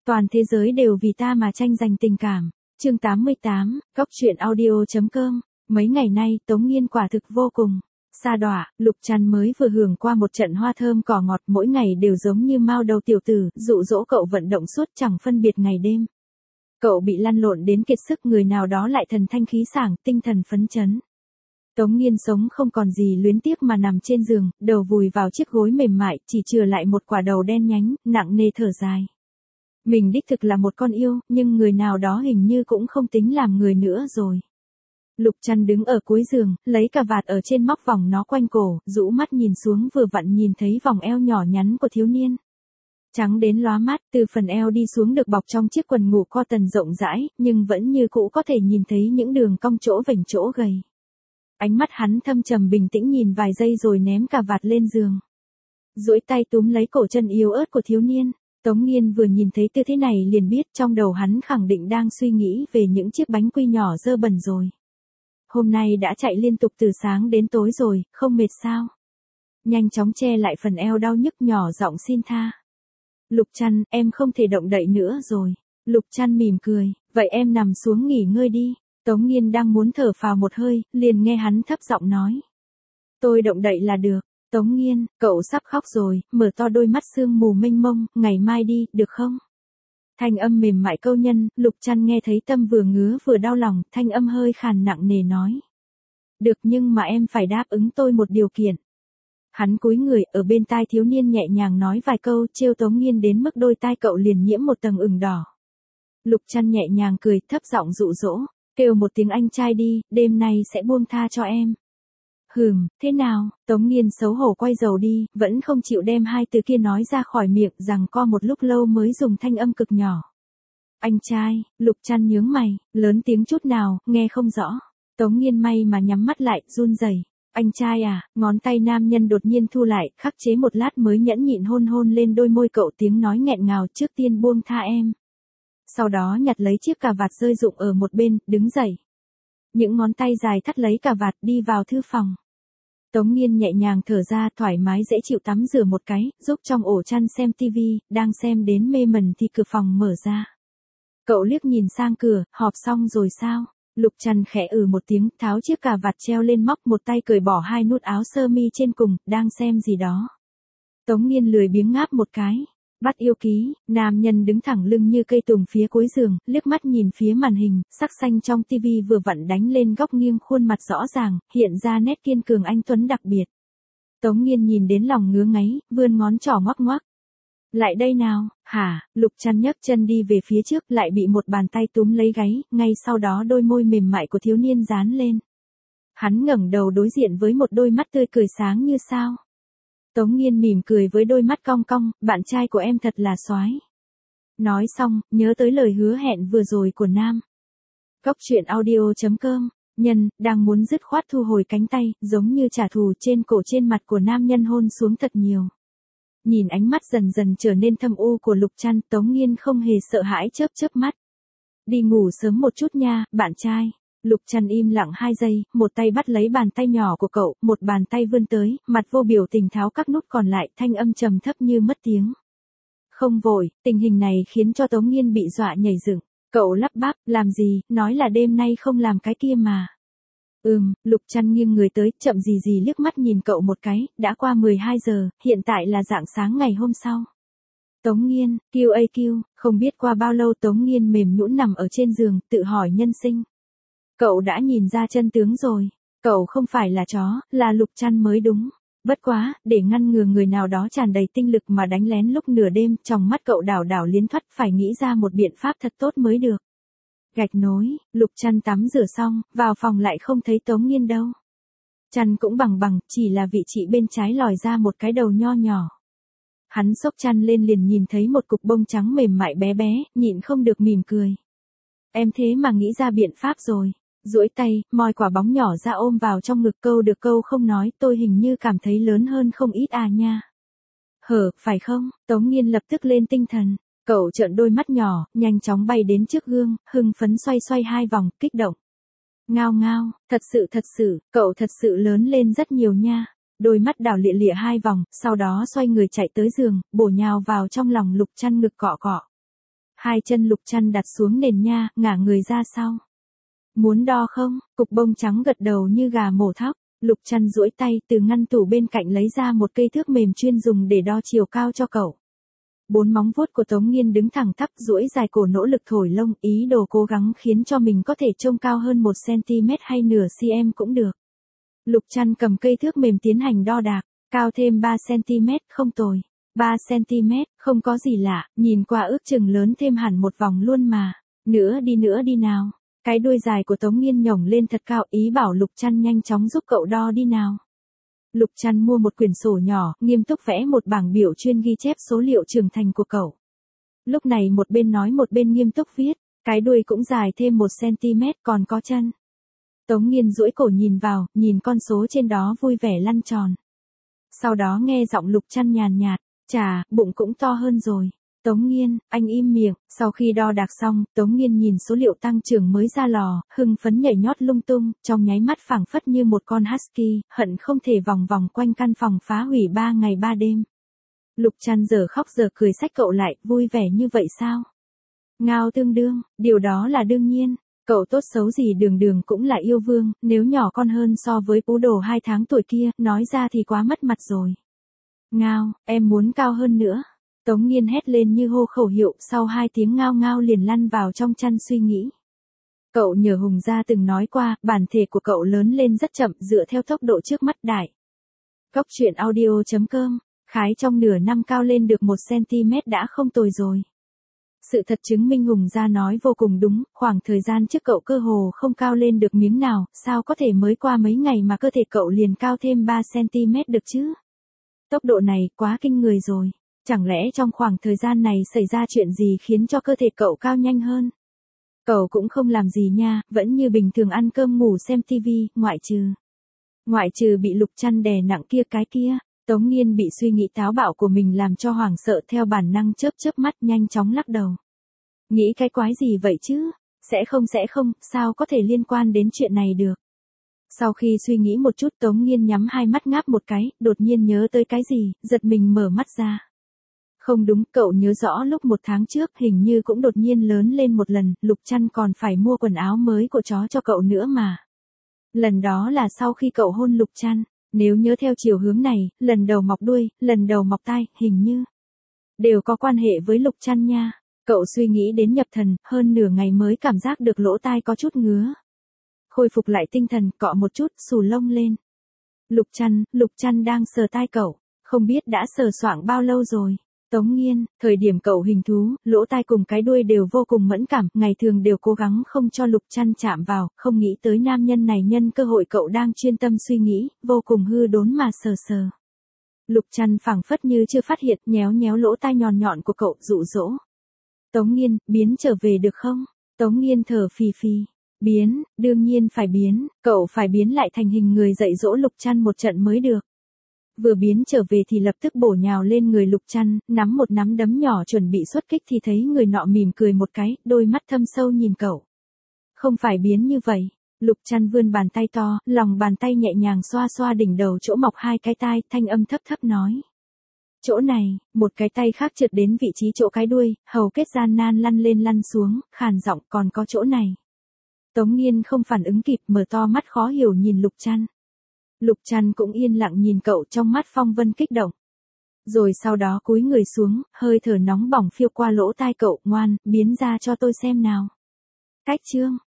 Toàn thế giới đều vì ta mà tranh giành tình cảm. Chương 88, Góc truyện audio.com. Mấy ngày nay Tống Nghiên quả thực vô cùng sa đọa. Lục Trăn mới vừa hưởng qua một trận hoa thơm cỏ ngọt, mỗi ngày đều giống như mao đầu tiểu tử, dụ dỗ cậu vận động suốt chẳng phân biệt ngày đêm. Cậu bị lăn lộn đến kiệt sức, người nào đó lại thần thanh khí sảng, tinh thần phấn chấn. Tống Nghiên sống không còn gì luyến tiếc mà nằm trên giường, đầu vùi vào chiếc gối mềm mại, chỉ chừa lại một quả đầu đen nhánh, nặng nề thở dài. Mình đích thực là một con yêu, nhưng người nào đó hình như cũng không tính làm người nữa rồi. Lục Trăn đứng ở cuối giường, lấy cà vạt ở trên móc vòng nó quanh cổ, rũ mắt nhìn xuống, vừa vặn nhìn thấy vòng eo nhỏ nhắn của thiếu niên. Trắng đến lóa mắt, từ phần eo đi xuống được bọc trong chiếc quần ngủ cotton rộng rãi, nhưng vẫn như cũ có thể nhìn thấy những đường cong chỗ vành chỗ gầy. Ánh mắt hắn thâm trầm bình tĩnh nhìn vài giây rồi ném cà vạt lên giường. Duỗi tay túm lấy cổ chân yếu ớt của thiếu niên. Tống Nghiên vừa nhìn thấy tư thế này liền biết trong đầu hắn khẳng định đang suy nghĩ về những chiếc bánh quy nhỏ dơ bẩn rồi. Hôm nay đã chạy liên tục từ sáng đến tối rồi, không mệt sao? Nhanh chóng che lại phần eo đau nhức, nhỏ giọng xin tha. Lục Trăn, em không thể động đậy nữa rồi. Lục Trăn mỉm cười, vậy em nằm xuống nghỉ ngơi đi. Tống Nghiên đang muốn thở phào một hơi, liền nghe hắn thấp giọng nói. Tôi động đậy là được. Tống Nghiên, cậu sắp khóc rồi, mở to đôi mắt sương mù mênh mông, ngày mai đi, được không? Thanh âm mềm mại câu nhân, Lục Trăn nghe thấy tâm vừa ngứa vừa đau lòng, thanh âm hơi khàn nặng nề nói. Được, nhưng mà em phải đáp ứng tôi một điều kiện. Hắn cúi người, ở bên tai thiếu niên nhẹ nhàng nói vài câu, trêu Tống Nghiên đến mức đôi tai cậu liền nhiễm một tầng ửng đỏ. Lục Trăn nhẹ nhàng cười, thấp giọng dụ dỗ, kêu một tiếng anh trai đi, đêm nay sẽ buông tha cho em. Thế nào? Tống Nghiên xấu hổ quay đầu đi, vẫn không chịu đem hai từ kia nói ra khỏi miệng, rằng co một lúc lâu mới dùng thanh âm cực nhỏ. Anh trai. Lục Trăn nhướng mày, lớn tiếng chút nào, nghe không rõ. Tống Nghiên may mà nhắm mắt lại, run rẩy. Anh trai à? Ngón tay nam nhân đột nhiên thu lại, khắc chế một lát mới nhẫn nhịn hôn hôn lên đôi môi cậu, tiếng nói nghẹn ngào, trước tiên buông tha em. Sau đó nhặt lấy chiếc cà vạt rơi rụng ở một bên, đứng dậy. Những ngón tay dài thắt lấy cà vạt, đi vào thư phòng. Tống Nghiên nhẹ nhàng thở ra, thoải mái dễ chịu, tắm rửa một cái, giúp trong ổ chăn xem tivi, đang xem đến mê mẩn thì cửa phòng mở ra. Cậu liếc nhìn sang cửa, họp xong rồi sao? Lục Trăn khẽ một tiếng, tháo chiếc cà vạt treo lên móc, một tay cởi bỏ hai nút áo sơ mi trên cùng, đang xem gì đó. Tống Nghiên lười biếng ngáp một cái. Bắt yêu ký, nam nhân đứng thẳng lưng như cây tùng phía cuối giường, liếc mắt nhìn phía màn hình, sắc xanh trong tivi vừa vặn đánh lên góc nghiêng, khuôn mặt rõ ràng, hiện ra nét kiên cường anh tuấn đặc biệt. Tống Nghiên nhìn đến lòng ngứa ngáy, vươn ngón trỏ ngoắc ngoắc. Lại đây nào, hả? Lục Trăn nhấc chân đi về phía trước, lại bị một bàn tay túm lấy gáy, ngay sau đó đôi môi mềm mại của thiếu niên dán lên. Hắn ngẩng đầu đối diện với một đôi mắt tươi cười sáng như sao. Tống Nghiên mỉm cười với đôi mắt cong cong, bạn trai của em thật là soái. Nói xong, nhớ tới lời hứa hẹn vừa rồi của Nam. Góc truyện audio.com. Nhân, đang muốn dứt khoát thu hồi cánh tay, giống như trả thù, trên cổ trên mặt của nam nhân hôn xuống thật nhiều. Nhìn ánh mắt dần dần trở nên thâm u của Lục Trăn, Tống Nghiên không hề sợ hãi, chớp chớp mắt. Đi ngủ sớm một chút nha, bạn trai. Lục Trăn im lặng 2 giây, một tay bắt lấy bàn tay nhỏ của cậu, một bàn tay vươn tới, mặt vô biểu tình tháo các nút còn lại, thanh âm trầm thấp như mất tiếng. Không vội. Tình hình này khiến cho Tống Nghiên bị dọa nhảy dựng. Cậu lắp bắp, làm gì, nói là đêm nay không làm cái kia mà. Lục Trăn nghiêng người tới, chậm gì gì liếc mắt nhìn cậu một cái, đã qua 12 giờ, hiện tại là rạng sáng ngày hôm sau. Tống Nghiên, QAQ, không biết qua bao lâu Tống Nghiên mềm nhũn nằm ở trên giường, tự hỏi nhân sinh. Cậu đã nhìn ra chân tướng rồi. Cậu không phải là chó, là Lục Trăn mới đúng. Bất quá, để ngăn ngừa người nào đó tràn đầy tinh lực mà đánh lén lúc nửa đêm, trong mắt cậu đảo đảo liến thoắt, phải nghĩ ra một biện pháp thật tốt mới được. Gạch nối, Lục Trăn tắm rửa xong, vào phòng lại không thấy Tống Nghiên đâu. Chăn cũng bằng, chỉ là vị trí bên trái lòi ra một cái đầu nho nhỏ. Hắn xốc chăn lên liền nhìn thấy một cục bông trắng mềm mại bé bé, nhịn không được mỉm cười. Em thế mà nghĩ ra biện pháp rồi. Duỗi tay, moi quả bóng nhỏ ra ôm vào trong ngực, câu được câu không nói, tôi hình như cảm thấy lớn hơn không ít à nha. Phải không? Tống Nghiên lập tức lên tinh thần. Cậu trợn đôi mắt nhỏ, nhanh chóng bay đến trước gương, hưng phấn xoay xoay 2 vòng, kích động. Ngao ngao, thật sự, cậu thật sự lớn lên rất nhiều nha. Đôi mắt đảo lịa lịa 2 vòng, sau đó xoay người chạy tới giường, bổ nhào vào trong lòng Lục Trăn, ngực cọ cọ. Hai chân Lục Trăn đặt xuống nền nha, ngả người ra sau. Muốn đo không? Cục bông trắng gật đầu như gà mổ thóc. Lục Trăn duỗi tay từ ngăn tủ bên cạnh lấy ra một cây thước mềm chuyên dùng để đo chiều cao cho cậu. Bốn móng vuốt của Tống Nghiên đứng thẳng tắp duỗi dài cổ nỗ lực thổi lông, ý đồ cố gắng khiến cho mình có thể trông cao hơn 1 cm hay nửa cm cũng được. Lục Trăn cầm cây thước mềm tiến hành đo đạc, cao thêm 3 cm không tồi. 3 cm, không có gì lạ, nhìn qua ước chừng lớn thêm hẳn một vòng luôn mà. Nữa đi nào. Cái đuôi dài của Tống Nghiên nhổng lên thật cao, ý bảo Lục Trăn nhanh chóng giúp cậu đo đi nào. Lục Trăn mua một quyển sổ nhỏ, nghiêm túc vẽ một bảng biểu chuyên ghi chép số liệu trưởng thành của cậu. Lúc này một bên nói một bên nghiêm túc viết, cái đuôi cũng dài thêm 1 cm còn có chân. Tống Nghiên duỗi cổ nhìn vào, nhìn con số trên đó vui vẻ lăn tròn. Sau đó nghe giọng Lục Trăn nhàn nhạt, chà, bụng cũng to hơn rồi. Tống Nghiên, anh im miệng. Sau khi đo đạc xong, Tống Nghiên nhìn số liệu tăng trưởng mới ra lò, hưng phấn nhảy nhót lung tung, trong nháy mắt phảng phất như một con husky, hận không thể vòng vòng quanh căn phòng phá hủy 3 ngày 3 đêm. Lục Trăn giờ khóc giờ cười xách cậu lại, vui vẻ như vậy sao? Ngao tương đương, điều đó là đương nhiên. Cậu tốt xấu gì đường đường cũng là yêu vương, nếu nhỏ con hơn so với Ú Đồ 2 tháng tuổi kia, nói ra thì quá mất mặt rồi. Ngao, em muốn cao hơn nữa. Tống Nghiên hét lên như hô khẩu hiệu, sau 2 tiếng ngao ngao liền lăn vào trong chăn suy nghĩ. Cậu nhờ Hùng gia từng nói qua, bản thể của cậu lớn lên rất chậm dựa theo tốc độ trước mắt đại. Cóc truyện audio.com, Khái trong nửa năm cao lên được 1 cm đã không tồi rồi. Sự thật chứng minh Hùng gia nói vô cùng đúng, khoảng thời gian trước cậu cơ hồ không cao lên được miếng nào, sao có thể mới qua mấy ngày mà cơ thể cậu liền cao thêm 3 cm được chứ? Tốc độ này quá kinh người rồi. Chẳng lẽ trong khoảng thời gian này xảy ra chuyện gì khiến cho cơ thể cậu cao nhanh hơn? Cậu cũng không làm gì nha, vẫn như bình thường ăn cơm ngủ xem tivi, ngoại trừ bị Lục Trăn đè nặng cái kia. Tống Nghiên bị suy nghĩ táo bạo của mình làm cho hoảng sợ, theo bản năng chớp mắt nhanh chóng lắc đầu. Nghĩ cái quái gì vậy chứ? Sẽ không, sao có thể liên quan đến chuyện này được? Sau khi suy nghĩ một chút, Tống Nghiên nhắm hai mắt ngáp một cái, đột nhiên nhớ tới cái gì, giật mình mở mắt ra. Không đúng, cậu nhớ rõ lúc 1 tháng trước hình như cũng đột nhiên lớn lên một lần, Lục Trăn còn phải mua quần áo mới của chó cho cậu nữa mà. Lần đó là sau khi cậu hôn Lục Trăn, nếu nhớ theo chiều hướng này, lần đầu mọc đuôi, lần đầu mọc tai, hình như đều có quan hệ với Lục Trăn nha. Cậu suy nghĩ đến nhập thần, hơn nửa ngày mới cảm giác được lỗ tai có chút ngứa. Khôi phục lại tinh thần, cọ một chút, xù lông lên. Lục Trăn đang sờ tai cậu, không biết đã sờ soạng bao lâu rồi. Tống Nghiên, thời điểm cậu hình thú, lỗ tai cùng cái đuôi đều vô cùng mẫn cảm, ngày thường đều cố gắng không cho Lục Trăn chạm vào, không nghĩ tới nam nhân này nhân cơ hội cậu đang chuyên tâm suy nghĩ, vô cùng hư đốn mà sờ. Lục Trăn phảng phất như chưa phát hiện, nhéo lỗ tai nhọn nhọn của cậu, dụ dỗ. Tống Nghiên, biến trở về được không? Tống Nghiên thở phì phì. Biến, đương nhiên phải biến, cậu phải biến lại thành hình người dạy dỗ Lục Trăn một trận mới được. Vừa biến trở về thì lập tức bổ nhào lên người Lục Trăn, nắm một nắm đấm nhỏ chuẩn bị xuất kích thì thấy người nọ mỉm cười một cái, đôi mắt thâm sâu nhìn cậu. Không phải biến như vậy. Lục Trăn vươn bàn tay to, lòng bàn tay nhẹ nhàng xoa xoa đỉnh đầu chỗ mọc 2 cái tai, thanh âm thấp nói. Chỗ này, một cái tay khác trượt đến vị trí chỗ cái đuôi, hầu kết gian nan lăn lên lăn xuống, khàn giọng, còn có chỗ này. Tống Nghiên không phản ứng kịp, mở to mắt khó hiểu nhìn Lục Trăn. Lục Trăn cũng yên lặng nhìn cậu, trong mắt phong vân kích động. Rồi sau đó cúi người xuống, hơi thở nóng bỏng phiêu qua lỗ tai cậu, ngoan, biến ra cho tôi xem nào. Cách chương.